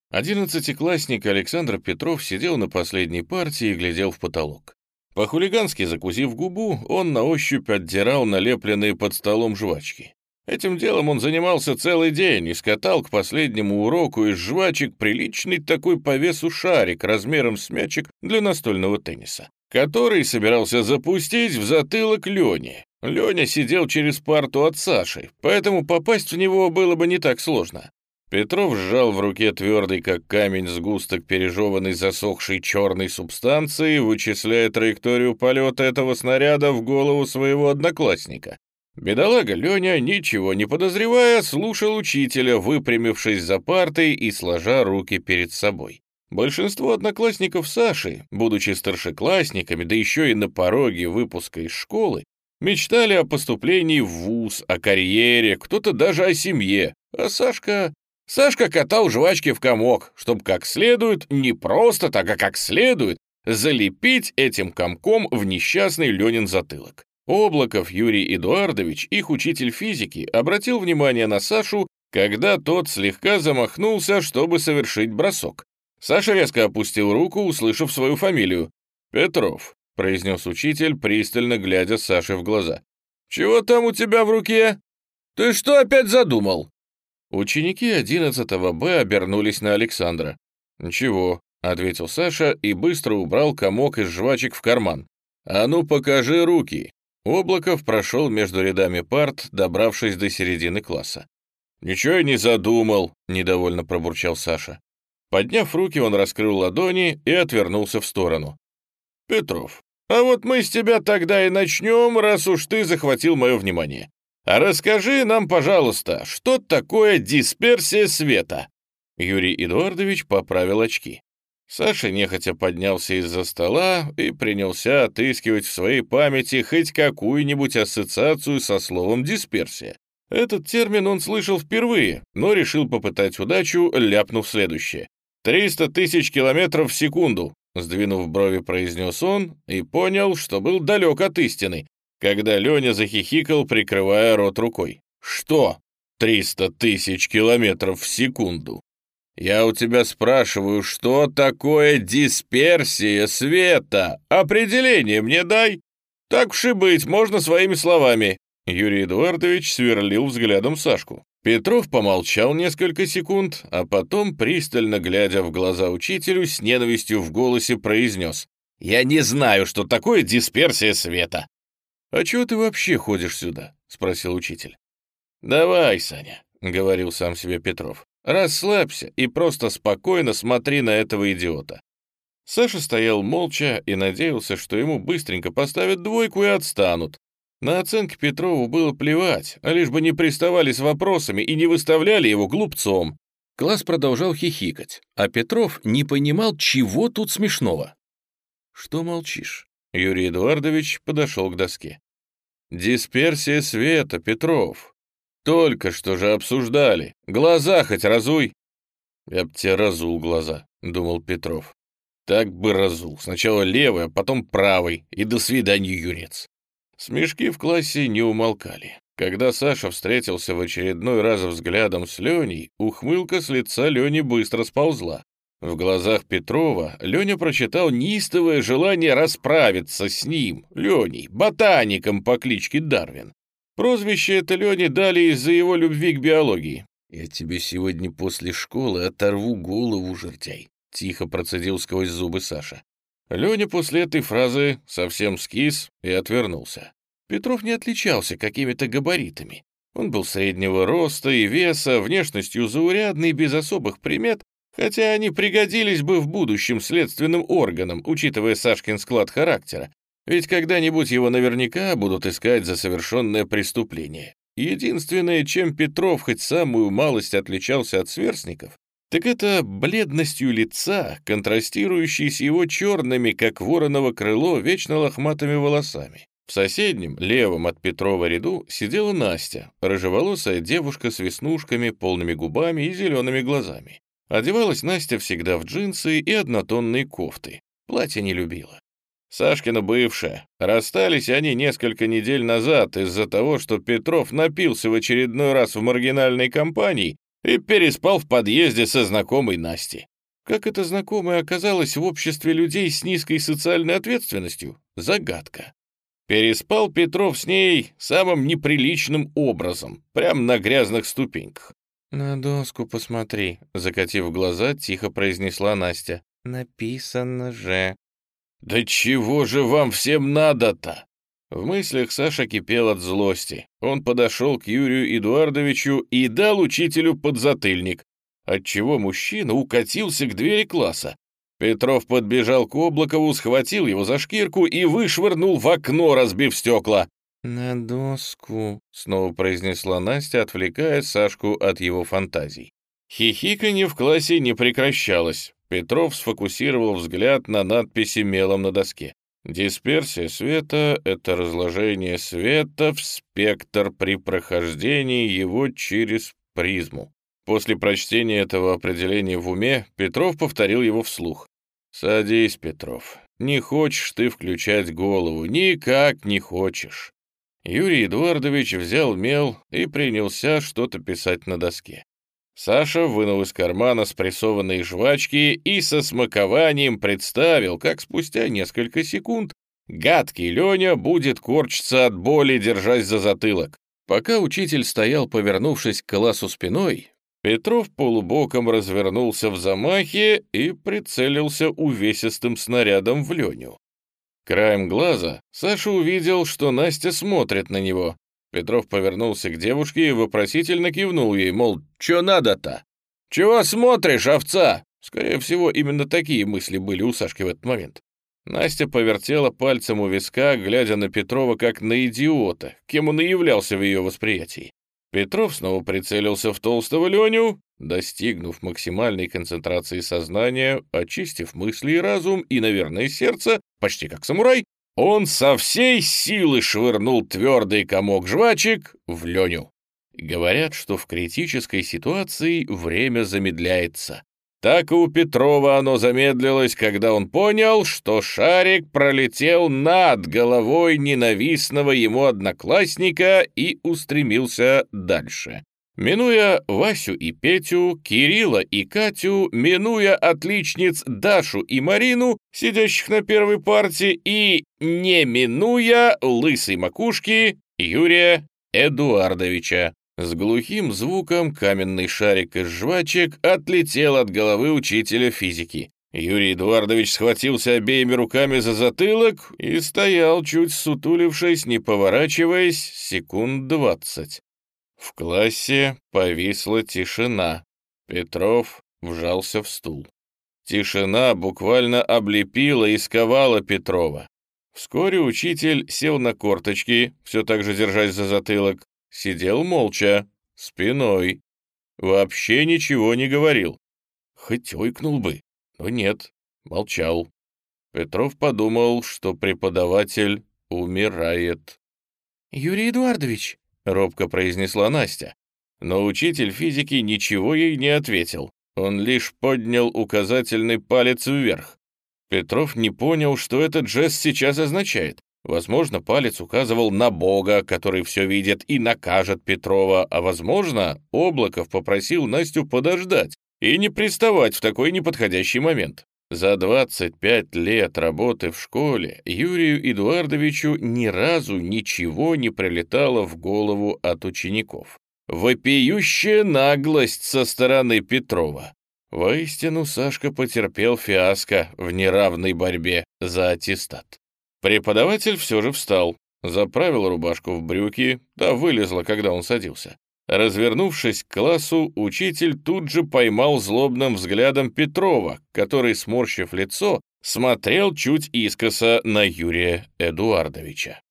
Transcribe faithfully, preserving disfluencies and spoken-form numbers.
Одиннадцатиклассник Александр Петров сидел на последней партии и глядел в потолок. По-хулигански закусив губу, он на ощупь отдирал налепленные под столом жвачки. Этим делом он занимался целый день и скатал к последнему уроку из жвачек приличный такой по весу шарик размером с мячик для настольного тенниса, который собирался запустить в затылок Лене. Леня сидел через парту от Саши, поэтому попасть в него было бы не так сложно. Петров сжал в руке твердый, как камень, сгусток пережеванной засохшей черной субстанции, вычисляя траекторию полета этого снаряда в голову своего одноклассника. Бедолага Леня, ничего не подозревая, слушал учителя, выпрямившись за партой и сложа руки перед собой. Большинство одноклассников Саши, будучи старшеклассниками, да еще и на пороге выпуска из школы, мечтали о поступлении в вуз, о карьере, кто-то даже о семье, а Сашка... Сашка катал жвачки в комок, чтобы как следует, не просто так, а как следует, залепить этим комком в несчастный Ленин затылок. Облаков Юрий Эдуардович, их учитель физики, обратил внимание на Сашу, когда тот слегка замахнулся, чтобы совершить бросок. Саша резко опустил руку, услышав свою фамилию. «Петров», — произнес учитель, пристально глядя Саше в глаза. «Чего там у тебя в руке? Ты что опять задумал?» Ученики одиннадцатого Б обернулись на Александра. «Ничего», — ответил Саша и быстро убрал комок из жвачек в карман. «А ну покажи руки». Облаков прошел между рядами парт, добравшись до середины класса. «Ничего я не задумал», — недовольно пробурчал Саша. Подняв руки, он раскрыл ладони и отвернулся в сторону. «Петров, а вот мы с тебя тогда и начнем, раз уж ты захватил мое внимание. А расскажи нам, пожалуйста, что такое дисперсия света?» Юрий Эдуардович поправил очки. Саша нехотя поднялся из-за стола и принялся отыскивать в своей памяти хоть какую-нибудь ассоциацию со словом «дисперсия». Этот термин он слышал впервые, но решил попытать удачу, ляпнув следующее. «Триста тысяч километров в секунду», — сдвинув брови, произнес он и понял, что был далек от истины, когда Леня захихикал, прикрывая рот рукой. «Что? Триста тысяч километров в секунду? Я у тебя спрашиваю, что такое дисперсия света? Определение мне дай. Так уж и быть, можно своими словами». Юрий Эдуардович сверлил взглядом Сашку. Петров помолчал несколько секунд, а потом, пристально глядя в глаза учителю, с ненавистью в голосе произнес: «Я не знаю, что такое дисперсия света». «А чего ты вообще ходишь сюда?» — спросил учитель. «Давай, Саня», — говорил сам себе Петров, — «расслабься и просто спокойно смотри на этого идиота». Саша стоял молча и надеялся, что ему быстренько поставят двойку и отстанут. На оценки Петрову было плевать, а лишь бы не приставали с вопросами и не выставляли его глупцом. Класс продолжал хихикать, а Петров не понимал, чего тут смешного. «Что молчишь?» Юрий Эдуардович подошел к доске. «Дисперсия света, Петров. Только что же обсуждали. Глаза хоть разуй». «Я б тебе разул глаза», — думал Петров. «Так бы разул. Сначала левый, а потом правый. И до свидания, юрец». Смешки в классе не умолкали. Когда Саша встретился в очередной раз взглядом с Леней, ухмылка с лица Лени быстро сползла. В глазах Петрова Леня прочитал неистовое желание расправиться с ним, Леней, ботаником по кличке Дарвин. Прозвище это Лене дали из-за его любви к биологии. «Я тебе сегодня после школы оторву голову, жердяй», — тихо процедил сквозь зубы Саша. Леня после этой фразы совсем скис и отвернулся. Петров не отличался какими-то габаритами. Он был среднего роста и веса, внешностью заурядный, без особых примет, хотя они пригодились бы в будущем следственным органам, учитывая Сашкин склад характера, ведь когда-нибудь его наверняка будут искать за совершенное преступление. Единственное, чем Петров хоть самую малость отличался от сверстников, так это бледностью лица, контрастирующей с его черными, как вороново крыло, вечно лохматыми волосами. В соседнем, левом от Петрова ряду, сидела Настя, рыжеволосая девушка с веснушками, полными губами и зелеными глазами. Одевалась Настя всегда в джинсы и однотонные кофты. Платье не любила. Сашкина бывшая. Расстались они несколько недель назад из-за того, что Петров напился в очередной раз в маргинальной компании и переспал в подъезде со знакомой Настей. Как эта знакомая оказалась в обществе людей с низкой социальной ответственностью? Загадка. Переспал Петров с ней самым неприличным образом, прямо на грязных ступеньках. «На доску посмотри», — закатив глаза, тихо произнесла Настя. «Написано же». «Да чего же вам всем надо-то?» В мыслях Саша кипел от злости. Он подошел к Юрию Эдуардовичу и дал учителю подзатыльник, отчего мужчина укатился к двери класса. Петров подбежал к Облакову, схватил его за шкирку и вышвырнул в окно, разбив стекла. «На доску», — снова произнесла Настя, отвлекая Сашку от его фантазий. Хихиканье в классе не прекращалось. Петров сфокусировал взгляд на надписи мелом на доске. Дисперсия света — это разложение света в спектр при прохождении его через призму. После прочтения этого определения в уме Петров повторил его вслух. «Садись, Петров. Не хочешь ты включать голову, никак не хочешь». Юрий Эдуардович взял мел и принялся что-то писать на доске. Саша вынул из кармана спрессованные жвачки и со смакованием представил, как спустя несколько секунд гадкий Леня будет корчиться от боли, держась за затылок. Пока учитель стоял, повернувшись к классу спиной, Петров полубоком развернулся в замахе и прицелился увесистым снарядом в Леню. Краем глаза Саша увидел, что Настя смотрит на него. Петров повернулся к девушке и вопросительно кивнул ей, мол, «Чё надо-то?» «Чего смотришь, овца?» Скорее всего, именно такие мысли были у Сашки в этот момент. Настя повертела пальцем у виска, глядя на Петрова как на идиота, кем он и являлся в ее восприятии. Петров снова прицелился в толстого Леню, достигнув максимальной концентрации сознания, очистив мысли и разум и, наверное, сердце, почти как самурай, он со всей силы швырнул твердый комок жвачек в Леню. Говорят, что в критической ситуации время замедляется. Так и у Петрова оно замедлилось, когда он понял, что шарик пролетел над головой ненавистного ему одноклассника и устремился дальше. Минуя Васю и Петю, Кирилла и Катю, минуя отличниц Дашу и Марину, сидящих на первой парте, и не минуя лысой макушки Юрия Эдуардовича. С глухим звуком каменный шарик из жвачек отлетел от головы учителя физики. Юрий Эдуардович схватился обеими руками за затылок и стоял, чуть сутулившись, не поворачиваясь, секунд двадцать. В классе повисла тишина. Петров вжался в стул. Тишина буквально облепила и сковала Петрова. Вскоре учитель сел на корточки, все так же держась за затылок, сидел молча, спиной, вообще ничего не говорил. Хоть ойкнул бы, но нет, молчал. Петров подумал, что преподаватель умирает. «Юрий Эдуардович», — робко произнесла Настя. Но учитель физики ничего ей не ответил. Он лишь поднял указательный палец вверх. Петров не понял, что этот жест сейчас означает. Возможно, палец указывал на Бога, который все видит и накажет Петрова, а возможно, Облаков попросил Настю подождать и не приставать в такой неподходящий момент. За двадцать пять лет работы в школе Юрию Эдуардовичу ни разу ничего не прилетало в голову от учеников. Вопиющая наглость со стороны Петрова. Воистину, Сашка потерпел фиаско в неравной борьбе за аттестат. Преподаватель все же встал, заправил рубашку в брюки, да вылезла, когда он садился. Развернувшись к классу, учитель тут же поймал злобным взглядом Петрова, который, сморщив лицо, смотрел чуть искоса на Юрия Эдуардовича.